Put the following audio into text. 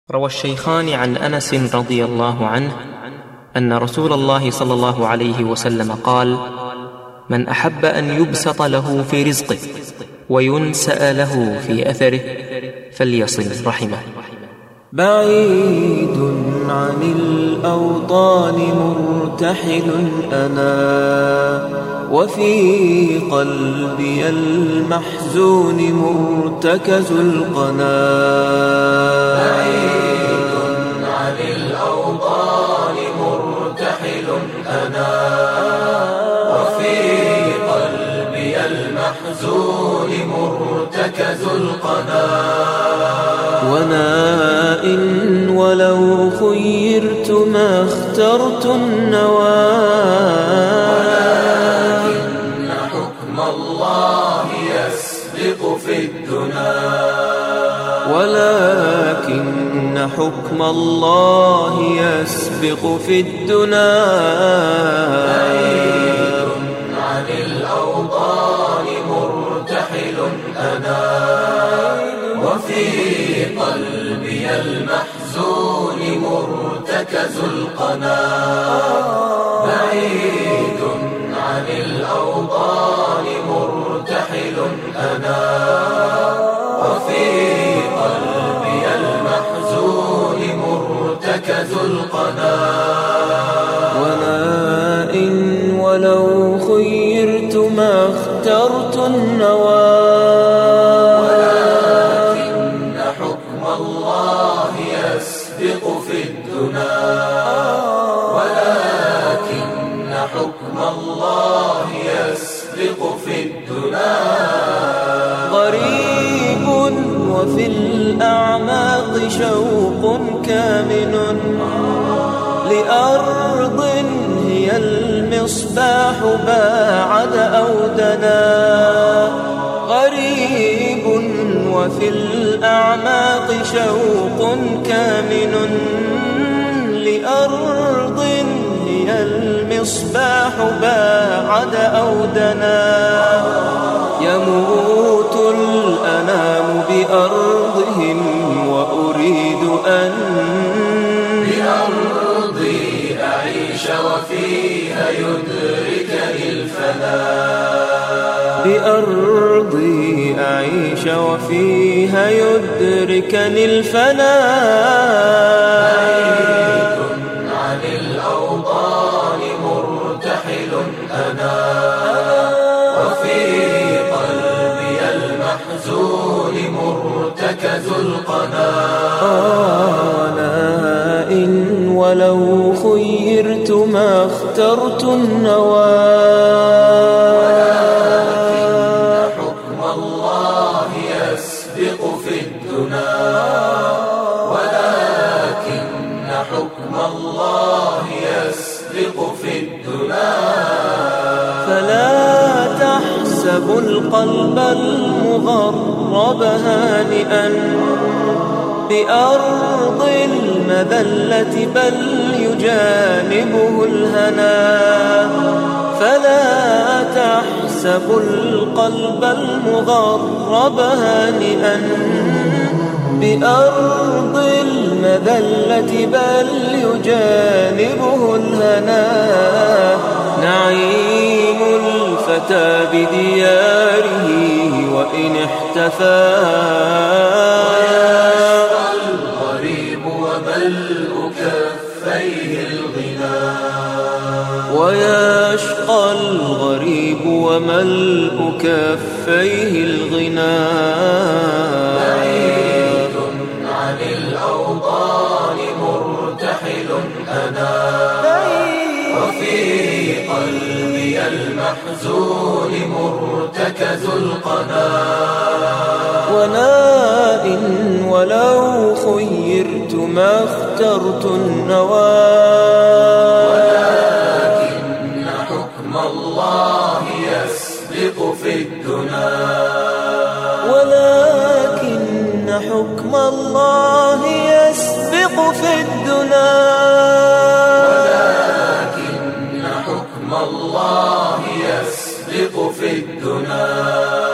روى الشيخان عن أنس رضي الله عنه أن رسول الله صلى الله عليه وسلم قال: من أحب أن يبسط له في رزقه وينسأ له في أثره فليصل رحمه. بعيد عن الأوطان مرتحل أنا، وفي قلبي المحزون مرتكز القنا. بعيد عن الأوطان مرتحل أنا، وفي قلبي المحزون مرتكز القنا. وناء ولو خيرت ما اخترت النوى، ولكن حكم الله يسبق في الدنا. ولكن حكم الله يسبق في الدنا. بعيد عن الأوطان مرتحل أنا، وفي قلبي المحزون مرتكز القنا. بعيد عن الأوطان مرتحل أنا، وفي قلبي المحزون مرتكز القنا. وناء ولو خيرت ما اخترت النوى، الله يسبق في الدنا. ولكن حكم الله يسبق في الدنا. غريب وفي الأعماق شوق كامن لأرض هي المصباح باعد أو دنا. غريب وفي الأعماق شوق كامن لأرض هي المصباح باعد أو دنا. يموت الأنام بأرضهم وأريد أن بأرضي أعيش وفيها يدركني الفناء. بأرضي أعيش وفيها يدركني الفناء. بعيد عن الأوطان مرتحل أنا، وفي قلبي المحزون مرتكز القنا. ناء ولو خيرت ما اخترت النوى، يسبق في الدنا. ولكن حكم الله يسبق في الدنا. فلا تحسب القلب المغرب هانئا بأرض المذلة بل يجانبه الهنا. فلا تحسب القلب المغرب هانئا بأرض المذلة بل يجانبه الهنا. نعيم الفتى بدياره وإن احتفى، الغريب وملء كفيه الغنى. ويشقى الغريب وملء كفيه الغنى. بعيد عن الأوطان مرتحل أنا، وفي قلبي المحزون مرتكز القنا. وناء ولو خيرت ما اخترت النوى، الله يسبق في الدنا. ولكن حكم الله يسبق في الدنا. ولكن حكم الله يسبق في الدنا.